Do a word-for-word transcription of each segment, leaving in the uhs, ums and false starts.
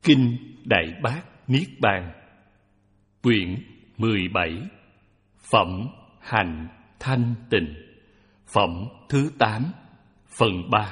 Kinh Đại Bát Niết Bàn, quyển mười bảy, Phẩm Hành Thanh Tịnh, phẩm thứ tám, phần ba.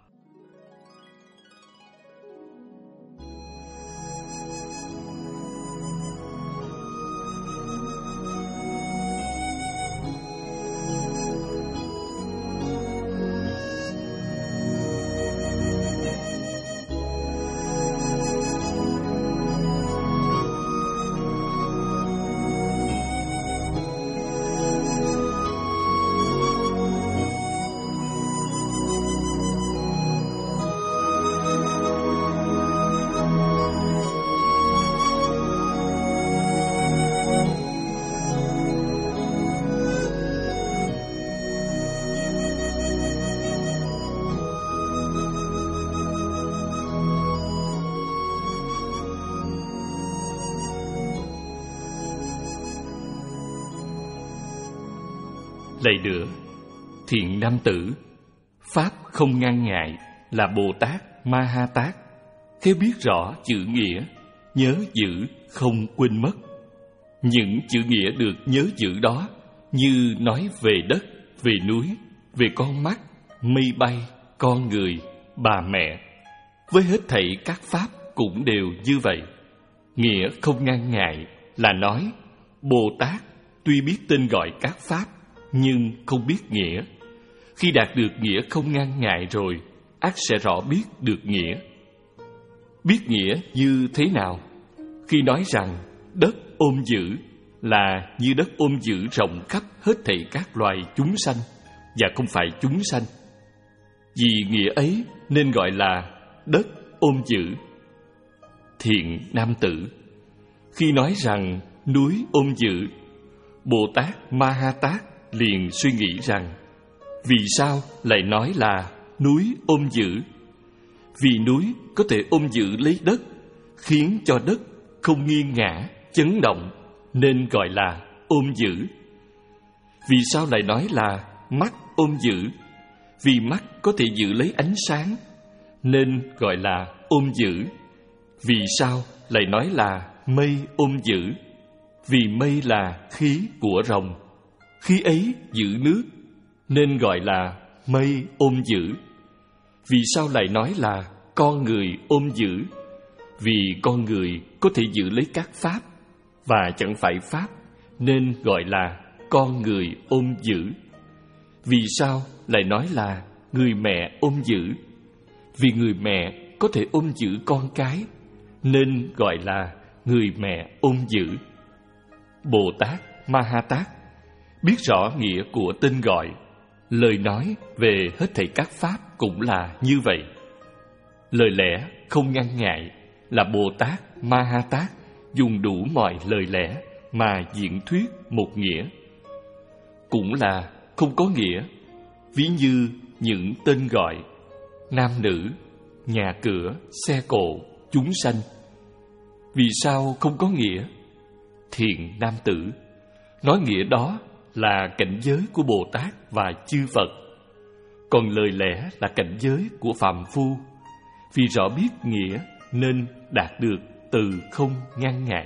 Lạy nữa, thiện nam tử, pháp không ngăn ngại là Bồ Tát Ma Ha Tát, khéo biết rõ chữ nghĩa, nhớ giữ không quên mất. Những chữ nghĩa được nhớ giữ đó như nói về đất, về núi, về con mắt, mây bay, con người, bà mẹ. Với hết thảy các pháp cũng đều như vậy. Nghĩa không ngăn ngại là nói Bồ Tát tuy biết tên gọi các pháp nhưng không biết nghĩa. Khi đạt được nghĩa không ngăn ngại rồi, ắt sẽ rõ biết được nghĩa. Biết nghĩa như thế nào? Khi nói rằng đất ôm giữ là như đất ôm giữ rộng khắp hết thảy các loài chúng sanh, và không phải chúng sanh. Vì nghĩa ấy nên gọi là đất ôm giữ. Thiện nam tử, khi nói rằng núi ôm giữ, Bồ Tát Ma Ha Tát liền suy nghĩ rằng vì sao lại nói là núi ôm giữ? Vì núi có thể ôm giữ lấy đất, khiến cho đất không nghiêng ngã, chấn động, nên gọi là ôm giữ. Vì sao lại nói là mắt ôm giữ? Vì mắt có thể giữ lấy ánh sáng, nên gọi là ôm giữ. Vì sao lại nói là mây ôm giữ? Vì mây là khí của rồng, khí ấy giữ nước, nên gọi là mây ôm giữ. Vì sao lại nói là con người ôm giữ? Vì con người có thể giữ lấy các pháp, và chẳng phải pháp, nên gọi là con người ôm giữ. Vì sao lại nói là người mẹ ôm giữ? Vì người mẹ có thể ôm giữ con cái, nên gọi là người mẹ ôm giữ. Bồ Tát Ma Ha Tát biết rõ nghĩa của tên gọi, lời nói về hết thảy các pháp cũng là như vậy. Lời lẽ không ngăn ngại là Bồ Tát Ma Ha Tát dùng đủ mọi lời lẽ mà diễn thuyết một nghĩa. Cũng là không có nghĩa, ví như những tên gọi nam nữ, nhà cửa, xe cộ, chúng sanh. Vì sao không có nghĩa? Thiện nam tử, nói nghĩa đó là cảnh giới của Bồ Tát và chư Phật, còn lời lẽ là cảnh giới của phàm phu. Vì rõ biết nghĩa nên đạt được từ không ngăn ngại.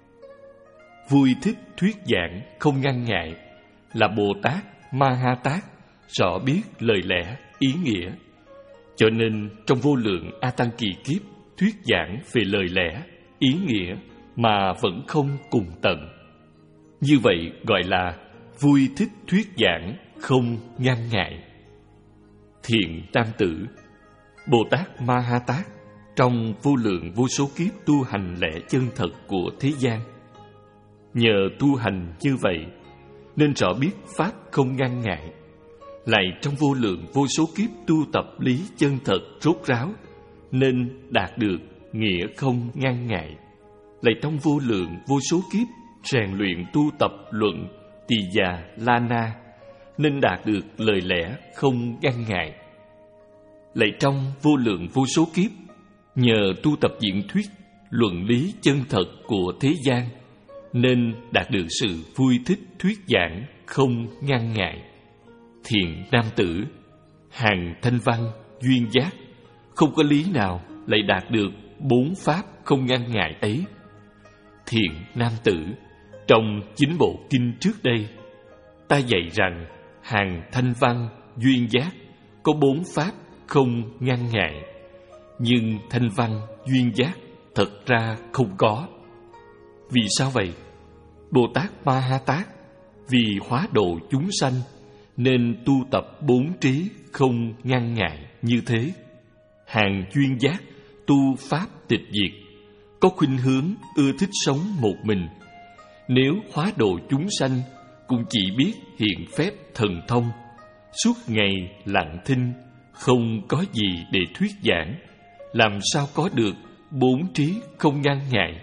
Vui thích thuyết giảng không ngăn ngại là Bồ Tát Ma Ha Tát rõ biết lời lẽ, ý nghĩa. Cho nên trong vô lượng A Tăng kỳ kiếp thuyết giảng về lời lẽ, ý nghĩa mà vẫn không cùng tận. Như vậy gọi là vui thích thuyết giảng không ngăn ngại. Thiện nam tử, Bồ Tát Ma Ha Tát trong vô lượng vô số kiếp tu hành lẽ chân thật của thế gian. Nhờ tu hành như vậy nên rõ biết pháp không ngăn ngại, lại trong vô lượng vô số kiếp tu tập lý chân thật rốt ráo nên đạt được nghĩa không ngăn ngại. Lại trong vô lượng vô số kiếp rèn luyện tu tập luận Tỳ Già La Na nên đạt được lời lẽ không ngăn ngại. Lại trong vô lượng vô số kiếp nhờ tu tập diễn thuyết luận lý chân thật của thế gian nên đạt được sự vui thích thuyết giảng không ngăn ngại. Thiện nam tử, hàng thanh văn, duyên giác, không có lý nào lại đạt được bốn pháp không ngăn ngại ấy. Thiện nam tử, trong chính bộ kinh trước đây, ta dạy rằng hàng thanh văn, duyên giác có bốn pháp không ngăn ngại, nhưng thanh văn, duyên giác thật ra không có. Vì sao vậy? Bồ Tát Ma Ha Tát vì hóa độ chúng sanh nên tu tập bốn trí không ngăn ngại như thế. Hàng duyên giác tu pháp tịch diệt, có khuynh hướng ưa thích sống một mình. Nếu hóa độ chúng sanh cũng chỉ biết hiện phép thần thông, suốt ngày lặng thinh, không có gì để thuyết giảng, làm sao có được bốn trí không ngăn ngại?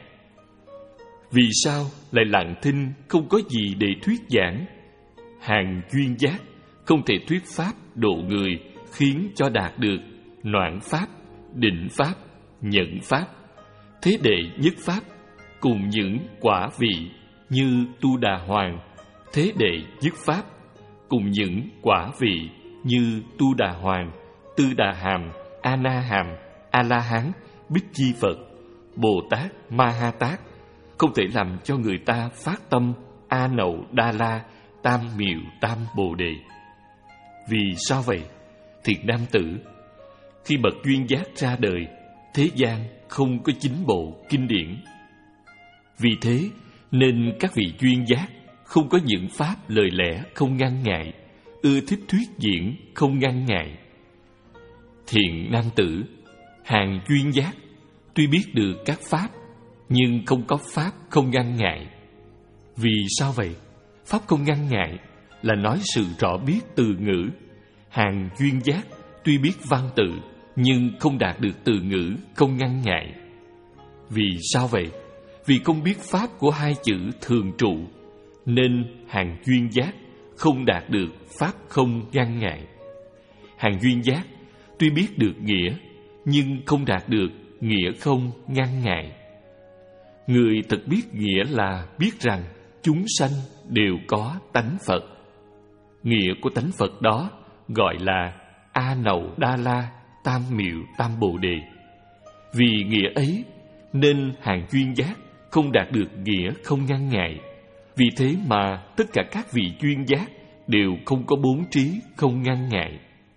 Vì sao lại lặng thinh không có gì để thuyết giảng? Hàng duyên giác không thể thuyết pháp độ người khiến cho đạt được noãn pháp, định pháp, nhận pháp, thế đệ nhất pháp cùng những quả vị như Tu Đà Hoàng, thế đệ nhất pháp cùng những quả vị như Tu Đà Hoàng, Tư Đà Hàm, A Na Hàm, A La Hán, Bích Chi Phật, Bồ Tát Ma Ha Tát không thể làm cho người ta phát tâm A Nậu Đa La Tam Miệu Tam Bồ Đề. Vì sao vậy? Thiện nam tử, khi bậc duyên giác ra đời, thế gian không có chính bộ kinh điển. Vì thế nên các vị duyên giác không có những pháp lời lẽ không ngăn ngại, ưa thích thuyết diễn không ngăn ngại. Thiện nam tử, hàng duyên giác tuy biết được các pháp nhưng không có pháp không ngăn ngại. Vì sao vậy? Pháp không ngăn ngại là nói sự rõ biết từ ngữ. Hàng duyên giác tuy biết văn tự nhưng không đạt được từ ngữ không ngăn ngại. Vì sao vậy? Vì không biết pháp của hai chữ thường trụ, nên hàng duyên giác không đạt được pháp không ngăn ngại. Hàng duyên giác tuy biết được nghĩa nhưng không đạt được nghĩa không ngăn ngại. Người thật biết nghĩa là biết rằng chúng sanh đều có tánh Phật. Nghĩa của tánh Phật đó gọi là A Nậu Đa La Tam Miệu Tam Bồ Đề. Vì nghĩa ấy nên hàng duyên giác không đạt được nghĩa không ngăn ngại. Vì thế mà tất cả các vị duyên giác đều không có bốn trí không ngăn ngại.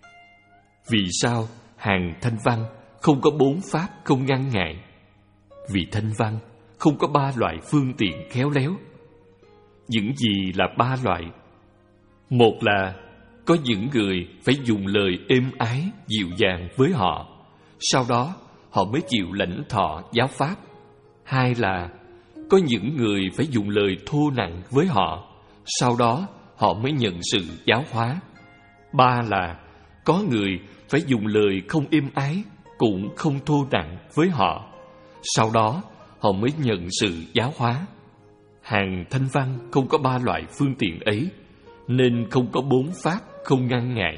Vì sao hàng thanh văn không có bốn pháp không ngăn ngại? Vì thanh văn không có ba loại phương tiện khéo léo. Những gì là ba loại? Một là có những người phải dùng lời êm ái, dịu dàng với họ, sau đó họ mới chịu lãnh thọ giáo pháp. Hai là có những người phải dùng lời thô nặng với họ, sau đó họ mới nhận sự giáo hóa. Ba là có người phải dùng lời không êm ái, cũng không thô nặng với họ, sau đó họ mới nhận sự giáo hóa. Hàng thanh văn không có ba loại phương tiện ấy, nên không có bốn pháp không ngăn ngại.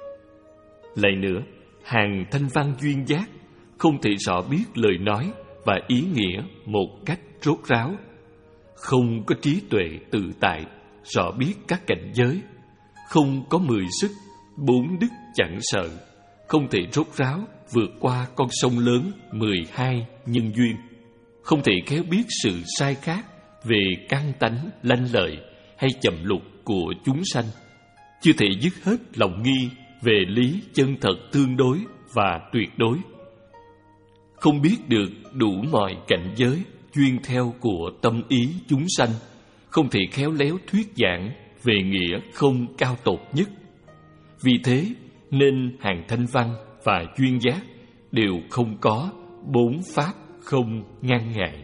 Lại nữa, hàng thanh văn duyên giác không thể rõ biết lời nói và ý nghĩa một cách rốt ráo, không có trí tuệ tự tại rõ biết các cảnh giới, không có mười sức, bốn đức chẳng sợ, không thể rốt ráo vượt qua con sông lớn mười hai nhân duyên, không thể khéo biết sự sai khác về căn tánh lanh lợi hay chậm lục của chúng sanh, chưa thể dứt hết lòng nghi về lý chân thật tương đối và tuyệt đối, không biết được đủ mọi cảnh giới duyên theo của tâm ý chúng sanh, không thể khéo léo thuyết giảng về nghĩa không cao tột nhất. Vì thế nên hàng thanh văn và duyên giác đều không có bốn pháp không ngăn ngại.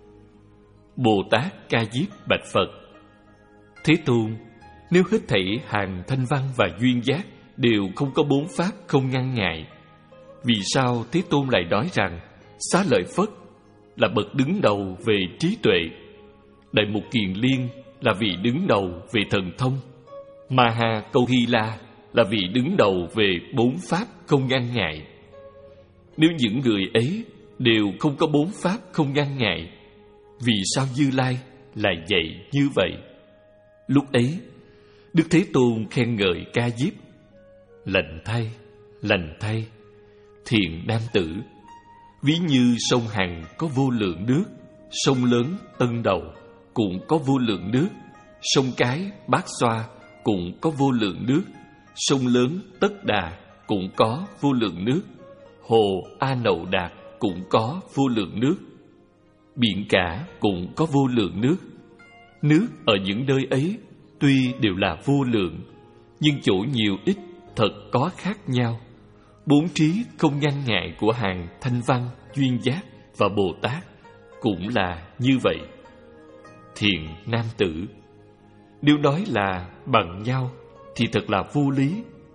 Bồ Tát Ca Diếp bạch Phật: Thế Tôn, nếu hết thảy hàng thanh văn và duyên giác đều không có bốn pháp không ngăn ngại, vì sao Thế Tôn lại nói rằng Xá Lợi Phất là bậc đứng đầu về trí tuệ, Đại Mục Kiền Liên là vị đứng đầu về thần thông, Ma Ha Câu Hy La là vị đứng đầu về bốn pháp không ngăn ngại? Nếu những người ấy đều không có bốn pháp không ngăn ngại, vì sao Như Lai lại dạy như vậy? Lúc ấy, Đức Thế Tôn khen ngợi Ca Diếp: Lành thay, lành thay, thiện nam tử, Ví như sông Hằng có vô lượng nước, sông lớn Tân Đầu cũng có vô lượng nước, sông Cái Bát Xoa cũng có vô lượng nước, sông lớn Tất Đà cũng có vô lượng nước, hồ A Nậu Đạt cũng có vô lượng nước, biển cả cũng có vô lượng nước. Nước ở những nơi ấy tuy đều là vô lượng, nhưng chỗ nhiều ít thật có khác nhau. Bốn trí không ngăn ngại của hàng Thanh Văn, Duyên Giác và Bồ Tát cũng là như vậy. Thiện nam tử, nếu nói là bằng nhau thì thật là vô lý.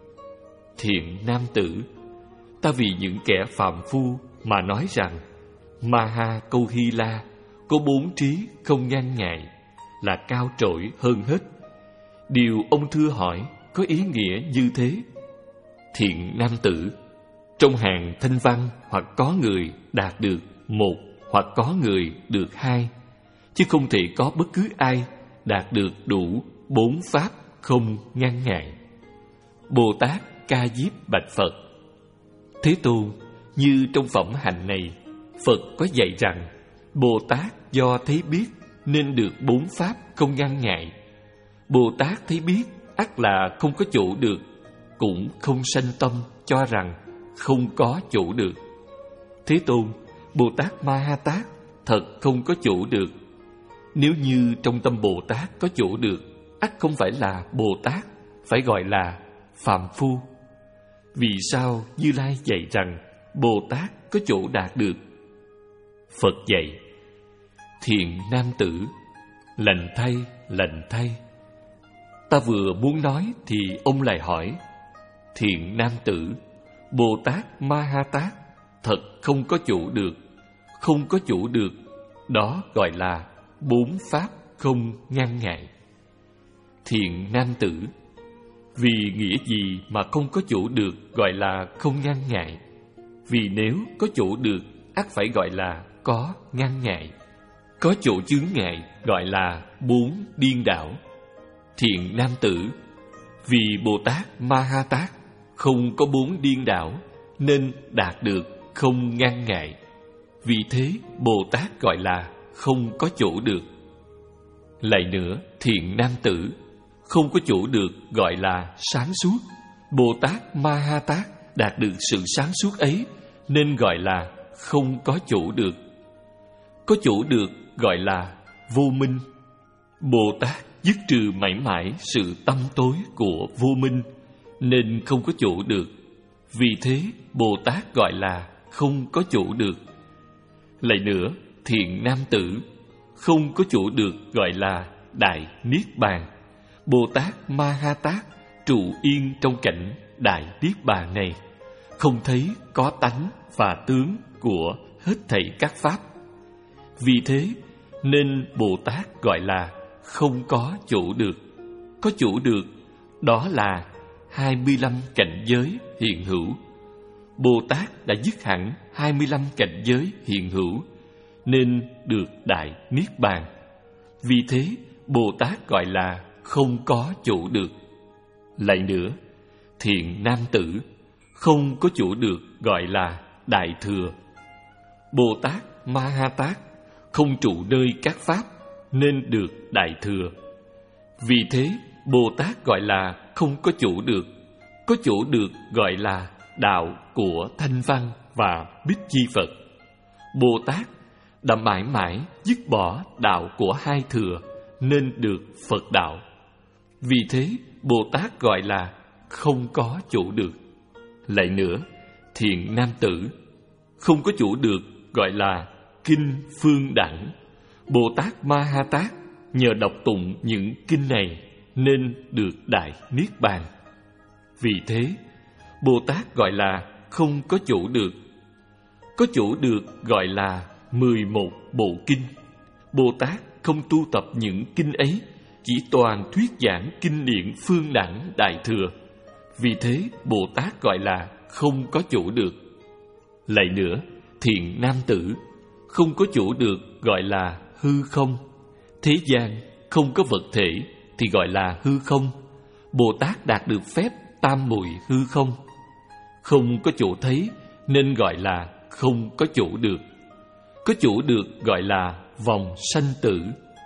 Thiện nam tử, ta vì những kẻ phàm phu mà nói rằng Maha Câu Hy La có bốn trí không ngăn ngại là cao trội hơn hết. Điều ông thưa hỏi có ý nghĩa như thế. Thiện nam tử, trong hàng Thanh Văn hoặc có người đạt được một hoặc có người được hai, chứ không thể có bất cứ ai đạt được đủ bốn pháp không ngăn ngại. Bồ Tát Ca Diếp bạch Phật: Thế Tôn, như trong phẩm hạnh này, Phật có dạy rằng Bồ Tát do thấy biết nên được bốn pháp không ngăn ngại. Bồ Tát thấy biết ắt là không có chỗ được, cũng không sanh tâm cho rằng không có chỗ được. Thế Tôn, Bồ Tát Ma Ha Tát thật không có chỗ được. Nếu như trong tâm Bồ Tát có chỗ được, ắt không phải là Bồ Tát, phải gọi là phàm phu. Vì sao Như Lai dạy rằng Bồ Tát có chỗ đạt được? Phật dạy: Thiện nam tử, lành thay, lành thay. Ta vừa muốn nói thì ông lại hỏi: Thiện nam tử, Bồ Tát Ma Ha Tát thật không có chỗ được. Không có chỗ được, đó gọi là bốn pháp không ngăn ngại. Thiện nam tử, vì nghĩa gì mà không có chỗ được gọi là không ngăn ngại? Vì nếu có chỗ được, ắt phải gọi là có ngăn ngại. Có chỗ chướng ngại gọi là bốn điên đảo. Thiện nam tử, vì Bồ Tát Ma Ha Tát không có bốn điên đảo nên đạt được không ngăn ngại. Vì thế Bồ Tát gọi là không có chỗ được. Lại nữa, thiện nam tử, không có chỗ được gọi là sáng suốt. Bồ Tát Ma Ha Tát đạt được sự sáng suốt ấy nên gọi là không có chỗ được. Có chỗ được gọi là vô minh. Bồ Tát dứt trừ mãi mãi sự tâm tối của vô minh nên không có chỗ được. Vì thế Bồ Tát gọi là không có chỗ được. Lại nữa, thiện nam tử, không có chỗ được gọi là đại niết bàn. Bồ Tát Ma Ha Tát trụ yên trong cảnh đại niết bàn này, không thấy có tánh và tướng của hết thảy các pháp. Vì thế nên Bồ Tát gọi là không có chỗ được. Có chỗ được, đó là hai mươi lăm cảnh giới hiện hữu. Bồ Tát đã dứt hẳn hai mươi lăm cảnh giới hiện hữu nên được đại niết bàn. Vì thế Bồ Tát gọi là không có chỗ được. Lại nữa, thiện nam tử, không có chỗ được gọi là đại thừa. Bồ Tát Ma Ha Tát không trụ nơi các pháp nên được đại thừa. Vì thế Bồ Tát gọi là không có chỗ được. Có chỗ được gọi là đạo của Thanh Văn và Bích Chi Phật. Bồ Tát đã mãi mãi dứt bỏ đạo của hai thừa nên được Phật đạo. Vì thế Bồ Tát gọi là không có chỗ được. Lại nữa, thiện nam tử, không có chỗ được gọi là kinh phương đẳng. Bồ Tát Ma Ha Tát nhờ đọc tụng những kinh này nên được đại niết bàn. Vì thế Bồ Tát gọi là không có chỗ được. Có chỗ được gọi là mười một bộ kinh. Bồ Tát không tu tập những kinh ấy, chỉ toàn thuyết giảng kinh điển phương đẳng đại thừa. Vì thế Bồ Tát gọi là không có chỗ được. Lại nữa, thiện nam tử, không có chỗ được gọi là hư không. Thế gian không có vật thể thì gọi là hư không. Bồ Tát đạt được phép tam muội hư không. Không có chỗ thấy nên gọi là không có chủ được. Có chủ được gọi là vòng sanh tử.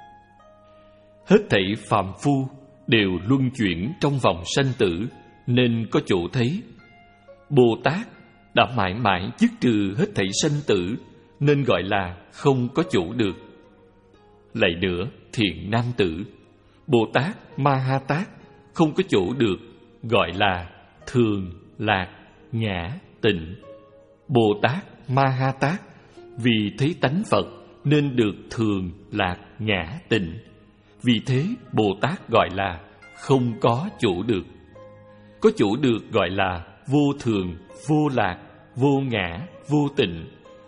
Hết thảy phàm phu đều luân chuyển trong vòng sanh tử nên có chỗ thấy. Bồ Tát đã mãi mãi dứt trừ hết thảy sanh tử nên gọi là không có chủ được. Lại nữa, thiện nam tử, Bồ Tát Ma Ha Tát không có chủ được gọi là thường, lạc, ngã, tịnh. Bồ Tát Ma Ha Tát vì thấy tánh Phật nên được thường, lạc, ngã, tịnh. Vì thế Bồ Tát gọi là không có chủ được. Có chủ được gọi là vô thường, vô lạc, vô ngã, vô tịnh.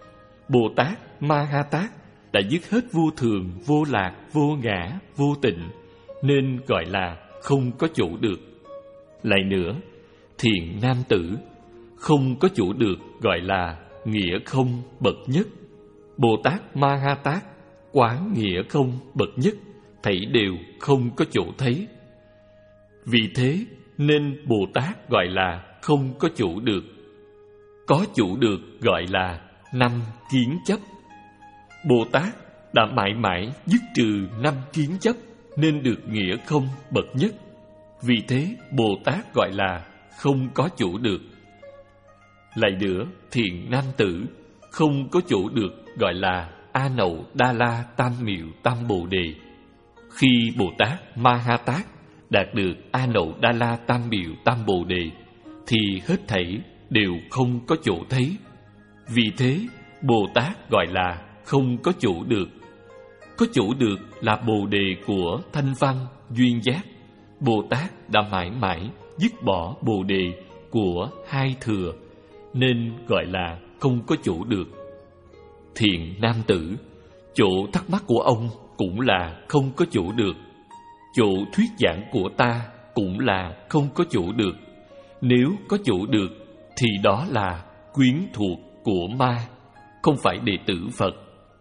Bồ Tát Ma Ha Tát đã dứt hết vô thường, vô lạc, vô ngã, vô tịnh nên gọi là không có chủ được. Lại nữa, thiện nam tử, không có chủ được gọi là nghĩa không bậc nhất. Bồ Tát Ma Ha Tát quán nghĩa không bậc nhất, thảy đều không có chỗ thấy. Vì thế nên Bồ Tát gọi là không có chủ được. Có chủ được gọi là năm kiến chấp. Bồ Tát đã mãi mãi dứt trừ năm kiến chấp nên được nghĩa không bậc nhất. Vì thế Bồ Tát gọi là không có chủ được. Lại nữa, thiện nam tử, không có chủ được gọi là A Nậu Đa La Tam Miệu Tam Bồ Đề. Khi Bồ Tát Ma Ha Tát đạt được A Nậu Đa La Tam Miệu Tam Bồ Đề thì hết thảy đều không có chỗ thấy. Vì thế Bồ Tát gọi là không có chủ được. Có chủ được là Bồ Đề của thanh văn duyên giác. Bồ Tát đã mãi mãi dứt bỏ Bồ Đề của hai thừa nên gọi là không có chủ được. Thiện nam tử, chỗ thắc mắc của ông cũng là không có chủ được. Chỗ thuyết giảng của ta cũng là không có chủ được. Nếu có chủ được thì đó là quyến thuộc của ma, không phải đệ tử Phật.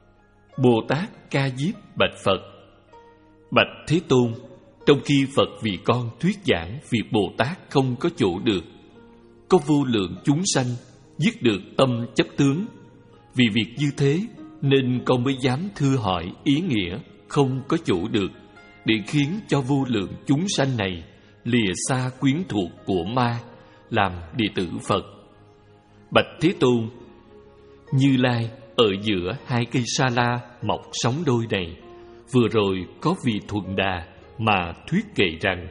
Bồ Tát Ca Diếp bạch Phật: Bạch Thế Tôn, trong khi Phật vì con thuyết giảng việc Bồ Tát không có chủ được, có vô lượng chúng sanh dứt được tâm chấp tướng. Vì việc như thế nên con mới dám thưa hỏi ý nghĩa không có chủ được, để khiến cho vô lượng chúng sanh này lìa xa quyến thuộc của ma, làm đệ tử Phật. Bạch Thế Tôn, Như Lai ở giữa hai cây sa la mọc sóng đôi này, vừa rồi có vị Thuần Đà mà thuyết kệ rằng: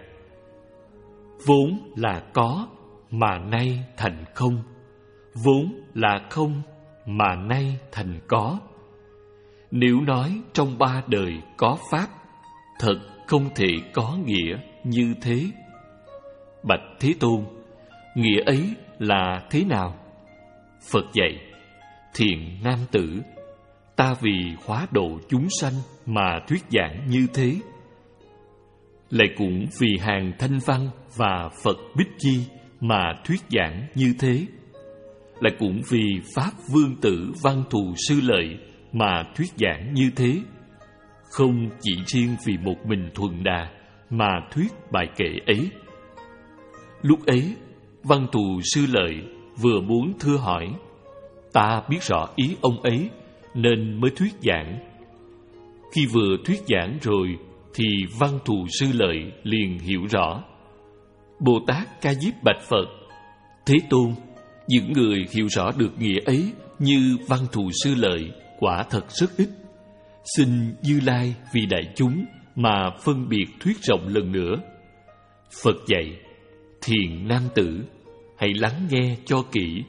vốn là có mà nay thành không, vốn là không mà nay thành có. Nếu nói trong ba đời có pháp, thật không thể có nghĩa như thế. Bạch Thế Tôn, nghĩa ấy là thế nào? Phật dạy: Thiện nam tử, ta vì hóa độ chúng sanh mà thuyết giảng như thế. Lại cũng vì hàng thanh văn và Phật Bích Chi mà thuyết giảng như thế. Lại cũng vì Pháp Vương Tử Văn Thù Sư Lợi mà thuyết giảng như thế. Không chỉ riêng vì một mình Thuần Đà mà thuyết bài kệ ấy. Lúc ấy, Văn Thù Sư Lợi vừa muốn thưa hỏi, ta biết rõ ý ông ấy nên mới thuyết giảng. Khi vừa thuyết giảng rồi thì Văn Thù Sư Lợi liền hiểu rõ. Bồ Tát Ca Diếp bạch Phật: Thế Tôn, những người hiểu rõ được nghĩa ấy như Văn Thù Sư Lợi quả thật rất ít. Xin Như Lai vì đại chúng mà phân biệt thuyết rộng lần nữa. Phật dạy: Thiện nam tử, hãy lắng nghe cho kỹ.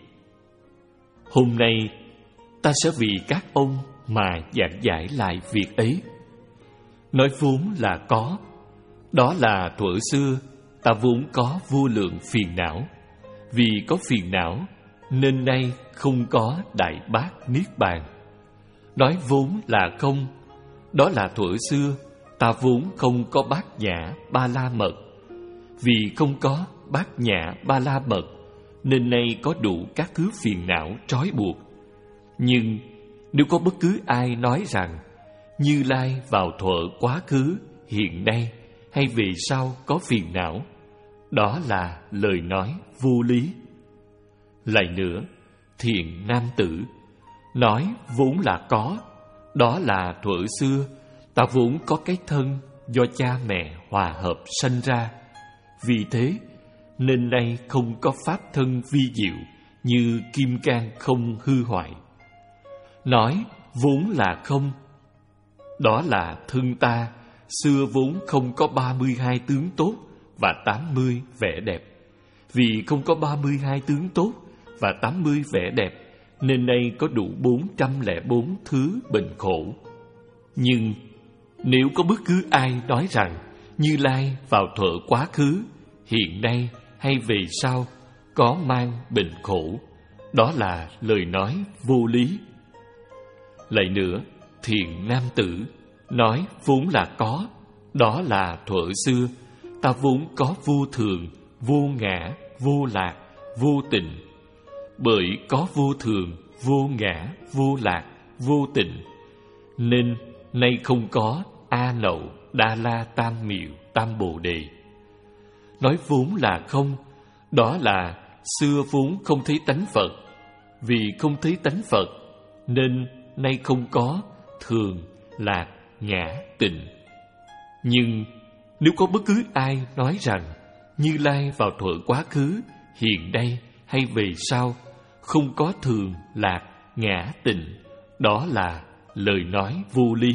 Hôm nay ta sẽ vì các ông mà giảng giải lại việc ấy. Nói vốn là có, đó là thuở xưa ta vốn có vô lượng phiền não. Vì có phiền não nên nay không có đại bát niết bàn. Nói vốn là không, đó là thuở xưa ta vốn không có bát nhã ba la mật. Vì không có bát nhã ba la mật nên nay có đủ các thứ phiền não trói buộc. Nhưng nếu có bất cứ ai nói rằng Như Lai vào thuở quá khứ, hiện nay hay về sau có phiền não, đó là lời nói vô lý. Lại nữa, thiện nam tử, nói vốn là có, đó là thuở xưa ta vốn có cái thân do cha mẹ hòa hợp sanh ra. Vì thế nên nay không có pháp thân vi diệu như kim cang không hư hoại. Nói vốn là không, đó là thân ta xưa vốn không có ba mươi hai tướng tốt và tám mươi vẻ đẹp. Vì không có ba mươi hai tướng tốt và tám mươi vẻ đẹp nên nay có đủ bốn trăm lẻ bốn thứ bệnh khổ. Nhưng nếu có bất cứ ai nói rằng Như Lai vào thuở quá khứ, hiện nay hay về sau có mang bệnh khổ, đó là lời nói vô lý. Lại nữa, thiện nam tử nói vốn là có, đó là thuở xưa ta vốn có vô thường, vô ngã, vô lạc, vô tịnh. Bởi có vô thường, vô ngã, vô lạc, vô tịnh, nên nay không có A Nậu, Đa La, Tam Miệu, Tam Bồ Đề. Nói vốn là không, đó là xưa vốn không thấy tánh Phật. Vì không thấy tánh Phật nên nay không có thường, lạc, ngã, tịnh. Nhưng nếu có bất cứ ai nói rằng Như Lai vào thuở quá khứ, hiện nay hay về sau không có thường, lạc, ngã, tịnh, đó là lời nói vô lý.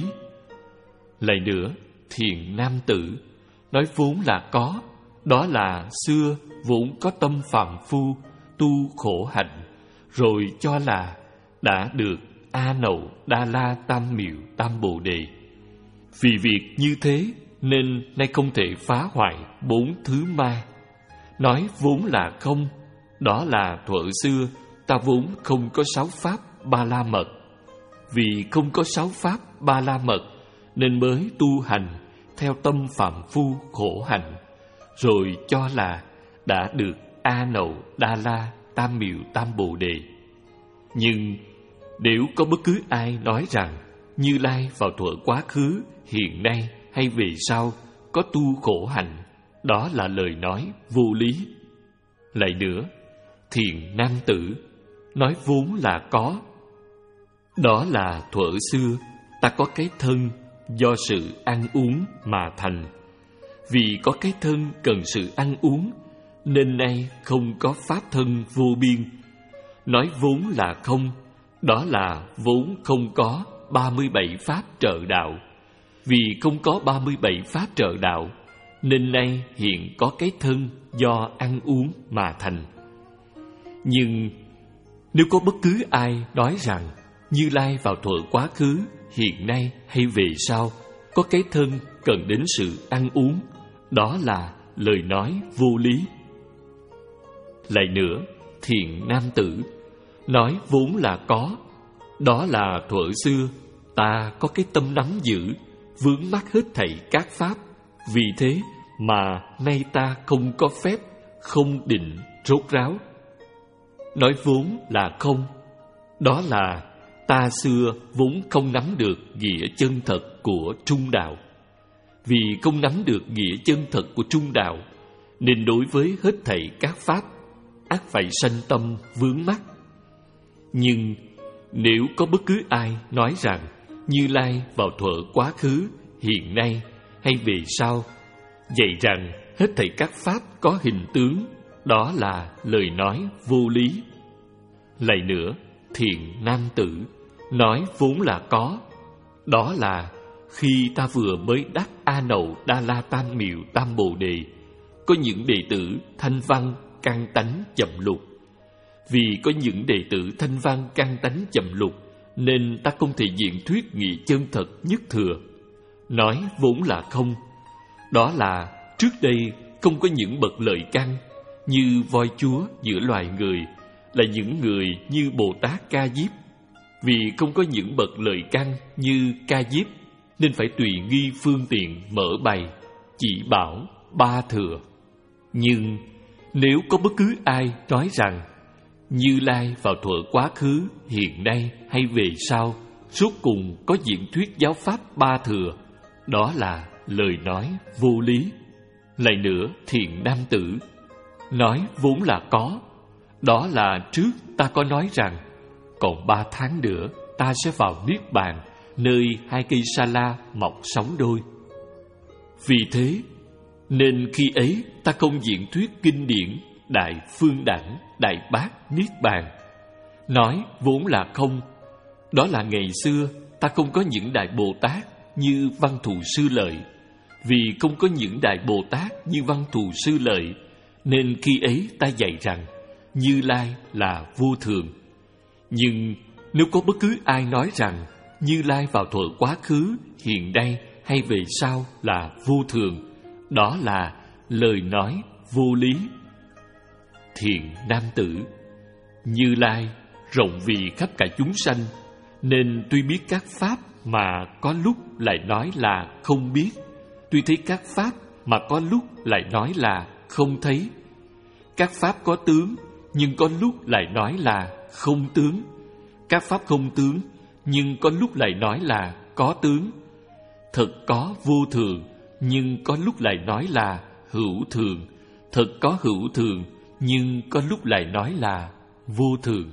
Lại nữa, thiện nam tử nói vốn là có, đó là xưa vốn có tâm phàm phu tu khổ hạnh, rồi cho là đã được A Nậu, Đa La, Tam Miệu, Tam Bồ Đề. Vì việc như thế nên nay không thể phá hoại bốn thứ ma. Nói vốn là không, đó là thuở xưa ta vốn không có sáu pháp ba la mật. Vì không có sáu pháp ba la mật nên mới tu hành theo tâm phàm phu khổ hạnh, rồi cho là đã được A Nậu, Đa La, Tam Miệu, Tam Bồ Đề. Nhưng nếu có bất cứ ai nói rằng Như Lai vào thuở quá khứ, hiện nay hay về sau có tu khổ hạnh, đó là lời nói vô lý. Lại nữa, thiện nam tử nói vốn là có, đó là thuở xưa ta có cái thân do sự ăn uống mà thành. Vì có cái thân cần sự ăn uống nên nay không có pháp thân vô biên. Nói vốn là không, đó là vốn không có ba mươi bảy pháp trợ đạo. Vì không có ba mươi bảy pháp trợ đạo nên nay hiện có cái thân do ăn uống mà thành. Nhưng nếu có bất cứ ai nói rằng Như Lai vào thuở quá khứ, hiện nay hay về sau có cái thân cần đến sự ăn uống, đó là lời nói vô lý. Lại nữa, thiện nam tử nói vốn là có, đó là thuở xưa ta có cái tâm nắm giữ, vướng mắc hết thảy các pháp. Vì thế mà nay ta không có phép, không định, rốt ráo. Nói vốn là không, đó là ta xưa vốn không nắm được nghĩa chân thật của trung đạo. Vì không nắm được nghĩa chân thật của trung đạo nên đối với hết thảy các pháp ắt phải sanh tâm vướng mắc. Nhưng nếu có bất cứ ai nói rằng Như Lai vào thuở quá khứ, hiện nay hay về sau, dạy rằng hết thảy các pháp có hình tướng, đó là lời nói vô lý. Lại nữa, thiện nam tử nói vốn là có, đó là khi ta vừa mới đắc A Nậu, Đa La, Tam Miệu, Tam Bồ Đề, có những đệ tử thanh văn căn tánh chậm lục. Vì có những đệ tử thanh văn căn tánh chậm lục nên ta không thể diễn thuyết nghị chân thật nhất thừa. Nói vốn là không, đó là trước đây không có những bậc lợi căn như voi chúa giữa loài người, là những người như Bồ Tát Ca Diếp. Vì không có những bậc lợi căn như Ca Diếp nên phải tùy nghi phương tiện mở bày, chỉ bảo ba thừa. Nhưng nếu có bất cứ ai nói rằng Như Lai vào thuở quá khứ, hiện nay hay về sau suốt cùng có diễn thuyết giáo pháp ba thừa, đó là lời nói vô lý. Lại nữa, thiện nam tử nói vốn là có, đó là trước ta có nói rằng còn ba tháng nữa ta sẽ vào Niết Bàn, nơi hai cây sa la mọc sóng đôi. Vì thế nên khi ấy ta không diễn thuyết kinh điển Đại Phương Đẳng, Đại Bát Niết Bàn. Nói vốn là không. Đó là ngày xưa ta không có những Đại Bồ Tát như Văn Thù Sư Lợi. Vì không có những Đại Bồ Tát như Văn Thù Sư Lợi, nên khi ấy ta dạy rằng Như Lai là vô thường. Nhưng nếu có bất cứ ai nói rằng Như Lai vào thuở quá khứ, hiện nay hay về sau là vô thường, đó là lời nói vô lý. Thiện nam tử, Như Lai rộng vì khắp cả chúng sanh, nên tuy biết các pháp mà có lúc lại nói là không biết, tuy thấy các pháp mà có lúc lại nói là không thấy. Các pháp có tướng, nhưng có lúc lại nói là không tướng. Các pháp không tướng, nhưng có lúc lại nói là có tướng. Thật có vô thường, nhưng có lúc lại nói là hữu thường. Thật có hữu thường, nhưng có lúc lại nói là vô thường.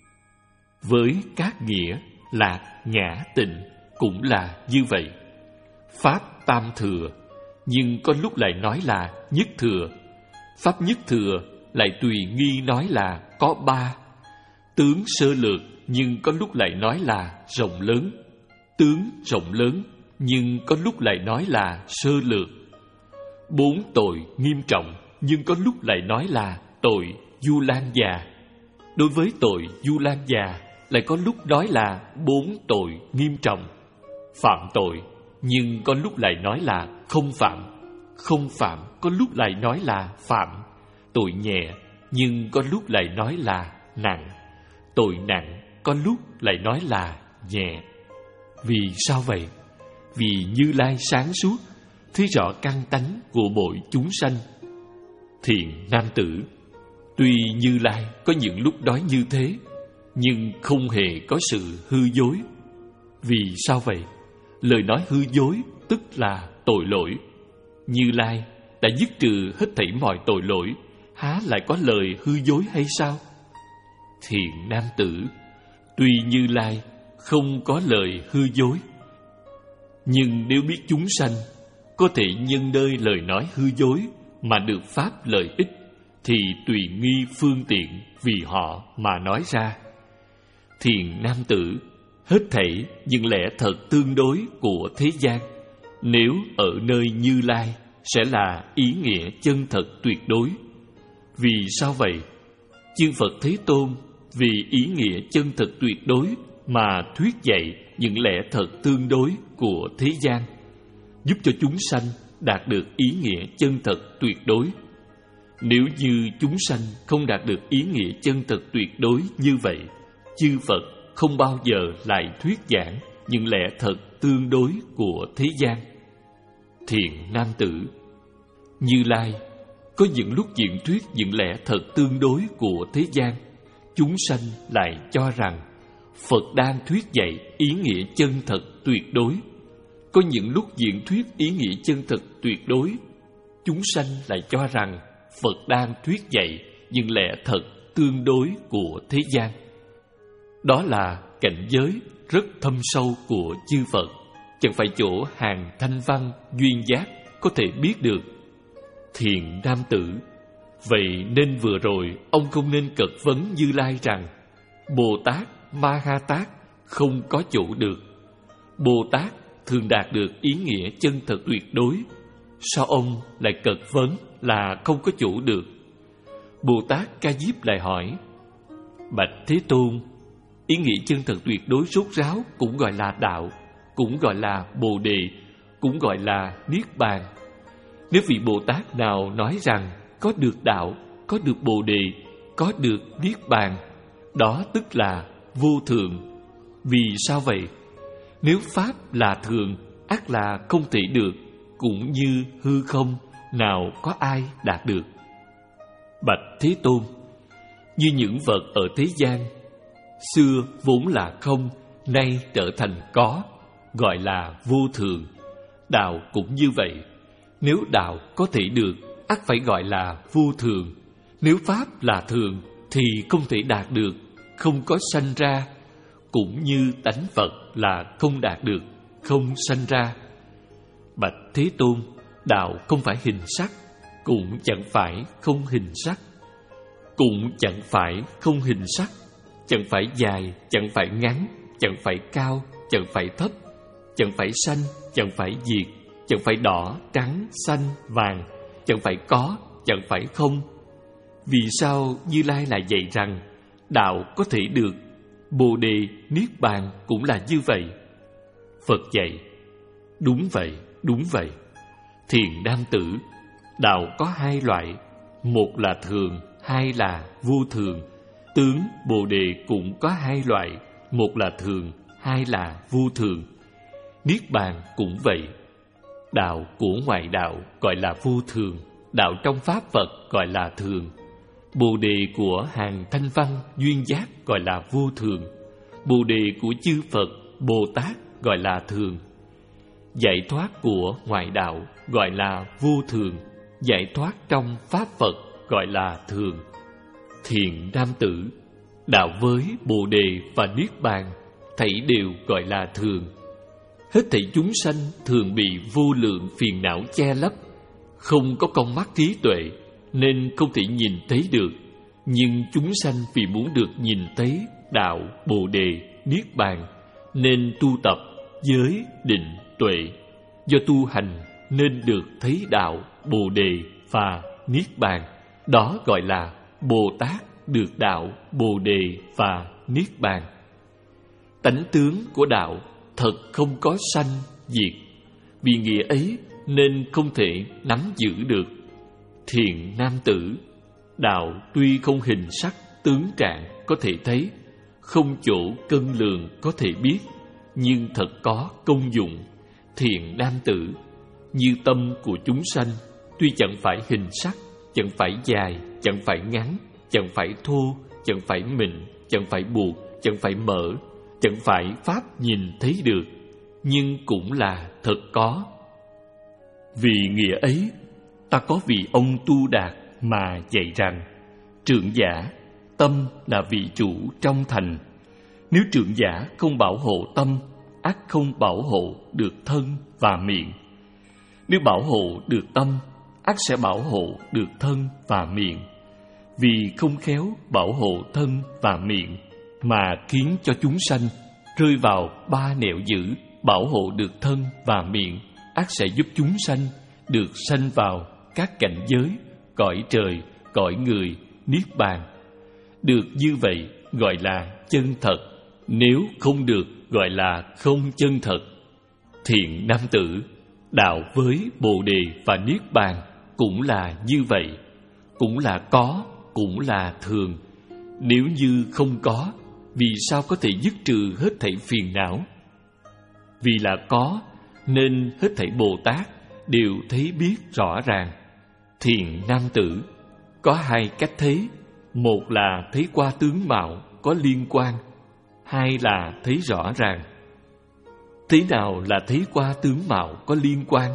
Với các nghĩa lạc, ngã, tịnh cũng là như vậy. Pháp tam thừa, nhưng có lúc lại nói là nhất thừa. Pháp nhất thừa lại tùy nghi nói là có ba. Tướng sơ lược, nhưng có lúc lại nói là rộng lớn. Tướng rộng lớn, nhưng có lúc lại nói là sơ lược. Bốn tội nghiêm trọng, nhưng có lúc lại nói là tội Du Lan già. Đối với tội Du Lan già lại có lúc nói là bốn tội nghiêm trọng. Phạm tội, nhưng có lúc lại nói là không phạm. Không phạm có lúc lại nói là phạm. Tội nhẹ, nhưng có lúc lại nói là nặng. Tội nặng có lúc lại nói là nhẹ. Vì sao vậy? Vì Như Lai sáng suốt, thấy rõ căn tánh của bội chúng sanh. Thiện nam tử, tuy Như Lai có những lúc nói như thế, nhưng không hề có sự hư dối. Vì sao vậy? Lời nói hư dối tức là tội lỗi. Như Lai đã dứt trừ hết thảy mọi tội lỗi, há lại có lời hư dối hay sao? Thiện nam tử, tuy Như Lai không có lời hư dối, nhưng nếu biết chúng sanh có thể nhân nơi lời nói hư dối mà được pháp lợi ích, thì tùy nghi phương tiện vì họ mà nói ra. Thiện nam tử, hết thảy những lẽ thật tương đối của thế gian, nếu ở nơi Như Lai sẽ là ý nghĩa chân thật tuyệt đối. Vì sao vậy? Chư Phật Thế Tôn vì ý nghĩa chân thật tuyệt đối mà thuyết dạy những lẽ thật tương đối của thế gian, giúp cho chúng sanh đạt được ý nghĩa chân thật tuyệt đối. Nếu như chúng sanh không đạt được ý nghĩa chân thật tuyệt đối như vậy, chư Phật không bao giờ lại thuyết giảng những lẽ thật tương đối của thế gian. Thiện nam tử, Như Lai có những lúc diễn thuyết những lẽ thật tương đối của thế gian, chúng sanh lại cho rằng Phật đang thuyết dạy ý nghĩa chân thật tuyệt đối. Có những lúc diễn thuyết ý nghĩa chân thật tuyệt đối, chúng sanh lại cho rằng Phật đang thuyết dạy những lẽ thật tương đối của thế gian. Đó là cảnh giới rất thâm sâu của chư Phật, chẳng phải chỗ hàng thanh văn duyên giác có thể biết được. Thiện nam tử, vậy nên vừa rồi ông không nên cật vấn Như Lai rằng Bồ Tát Ma Ha Tát không có chỗ được. Bồ Tát thường đạt được ý nghĩa chân thật tuyệt đối, sao ông lại cật vấn là không có chỗ được? Bồ Tát Ca Diếp lại hỏi: Bạch Thế Tôn, ý nghĩa chân thật tuyệt đối rốt ráo cũng gọi là đạo, cũng gọi là Bồ Đề, cũng gọi là Niết Bàn. Nếu vị Bồ Tát nào nói rằng có được đạo, có được Bồ Đề, có được Niết Bàn, đó tức là vô thường. Vì sao vậy? Nếu Pháp là thường, ắt là không thể được, cũng như hư không, nào có ai đạt được. Bạch Thế Tôn, như những vật ở thế gian, xưa vốn là không, nay trở thành có, gọi là vô thường. Đạo cũng như vậy. Nếu đạo có thể được, ắt phải gọi là vô thường. Nếu Pháp là thường, thì không thể đạt được, không có sanh ra, cũng như tánh Phật là không đạt được, không sanh ra. Bạch Thế Tôn, đạo không phải hình sắc, cũng chẳng phải không hình sắc. Cũng chẳng phải không hình sắc, chẳng phải dài, chẳng phải ngắn, chẳng phải cao, chẳng phải thấp, chẳng phải sanh, chẳng phải diệt, chẳng phải đỏ, trắng, xanh, vàng, chẳng phải có, chẳng phải không. Vì sao Như Lai lại dạy rằng đạo có thể được, Bồ Đề, Niết Bàn cũng là như vậy? Phật dạy, đúng vậy, đúng vậy. Thiện nam tử, đạo có hai loại, một là thường, hai là vô thường. Tướng Bồ Đề cũng có hai loại, một là thường, hai là vô thường. Niết Bàn cũng vậy. Đạo của ngoại đạo gọi là vô thường, đạo trong Pháp Phật gọi là thường. Bồ Đề của hàng thanh văn duyên giác gọi là vô thường. Bồ Đề của chư Phật, Bồ Tát gọi là thường. Giải thoát của ngoại đạo gọi là vô thường, giải thoát trong Pháp Phật gọi là thường. Thiện nam tử, đạo với Bồ Đề và Niết Bàn thảy đều gọi là thường. Hết thảy chúng sanh thường bị vô lượng phiền não che lấp, không có con mắt trí tuệ nên không thể nhìn thấy được. Nhưng chúng sanh vì muốn được nhìn thấy đạo Bồ Đề, Niết Bàn nên tu tập giới, định, tuệ. Do tu hành nên được thấy đạo Bồ Đề và Niết Bàn. Đó gọi là Bồ Tát được đạo Bồ Đề và Niết Bàn. Tánh tướng của đạo thật không có sanh, diệt. Vì nghĩa ấy nên không thể nắm giữ được. Thiện nam tử, đạo tuy không hình sắc, tướng trạng có thể thấy, không chỗ cân lượng có thể biết, nhưng thật có công dụng. Thiện nam tử, như tâm của chúng sanh tuy chẳng phải hình sắc, chẳng phải dài, chẳng phải ngắn, chẳng phải thô, chẳng phải mịn, chẳng phải buộc, chẳng phải mở, chẳng phải pháp nhìn thấy được, nhưng cũng là thật có. Vì nghĩa ấy, ta có vị ông Tu Đạt mà dạy rằng: trưởng giả, tâm là vị chủ trong thành. Nếu trưởng giả không bảo hộ tâm, ắt không bảo hộ được thân và miệng. Nếu bảo hộ được tâm, ắt sẽ bảo hộ được thân và miệng. Vì không khéo bảo hộ thân và miệng mà khiến cho chúng sanh rơi vào ba nẻo dữ. Bảo hộ được thân và miệng ắt sẽ giúp chúng sanh được sanh vào các cảnh giới, cõi trời, cõi người, niết bàn. Được như vậy gọi là chân thật, nếu không được gọi là không chân thật. Thiện nam tử, đạo với Bồ Đề và Niết Bàn cũng là như vậy, cũng là có, cũng là thường. Nếu như không có, vì sao có thể dứt trừ hết thảy phiền não? Vì là có, nên hết thảy Bồ Tát đều thấy biết rõ ràng. Thiện nam tử, có hai cách thấy. Một là thấy qua tướng mạo có liên quan, hai là thấy rõ ràng. Thế nào là thấy qua tướng mạo có liên quan?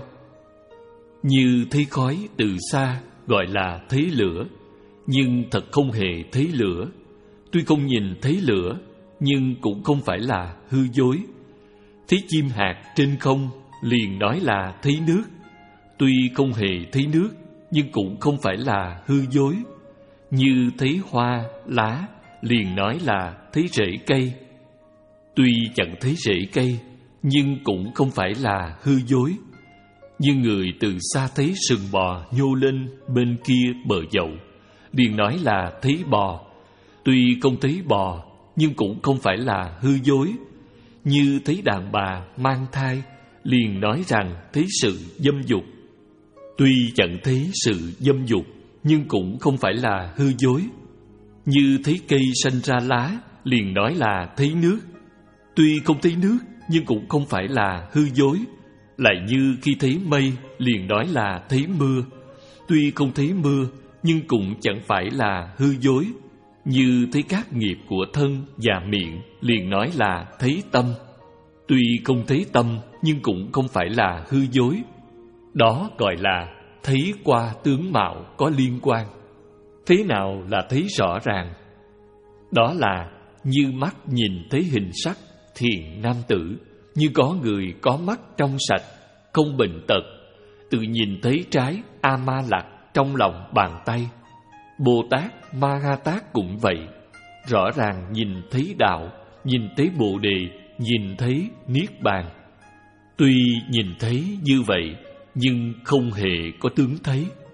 Như thấy khói từ xa gọi là thấy lửa, nhưng thật không hề thấy lửa. Tuy không nhìn thấy lửa, nhưng cũng không phải là hư dối. Thấy chim hạt trên không, liền nói là thấy nước. Tuy không hề thấy nước, nhưng cũng không phải là hư dối. Như thấy hoa, lá, liền nói là thấy rễ cây. Tuy chẳng thấy rễ cây, nhưng cũng không phải là hư dối. Như người từ xa thấy sừng bò nhô lên bên kia bờ dậu, liền nói là thấy bò. Tuy không thấy bò, nhưng cũng không phải là hư dối. Như thấy đàn bà mang thai, liền nói rằng thấy sự dâm dục. Tuy chẳng thấy sự dâm dục, nhưng cũng không phải là hư dối. Như thấy cây sanh ra lá, liền nói là thấy nước. Tuy không thấy nước, nhưng cũng không phải là hư dối. Lại như khi thấy mây, liền nói là thấy mưa. Tuy không thấy mưa, nhưng cũng chẳng phải là hư dối. Như thấy các nghiệp của thân và miệng, liền nói là thấy tâm. Tuy không thấy tâm, nhưng cũng không phải là hư dối. Đó gọi là thấy qua tướng mạo có liên quan. Thế nào là thấy rõ ràng? Đó là như mắt nhìn thấy hình sắc thiện nam tử, như có người có mắt trong sạch, không bệnh tật, tự nhìn thấy trái A Ma Lặc trong lòng bàn tay. Bồ Tát Ma Ha Tát cũng vậy, rõ ràng nhìn thấy đạo, nhìn thấy Bồ Đề, nhìn thấy Niết Bàn. Tuy nhìn thấy như vậy, nhưng không hề có tướng thấy.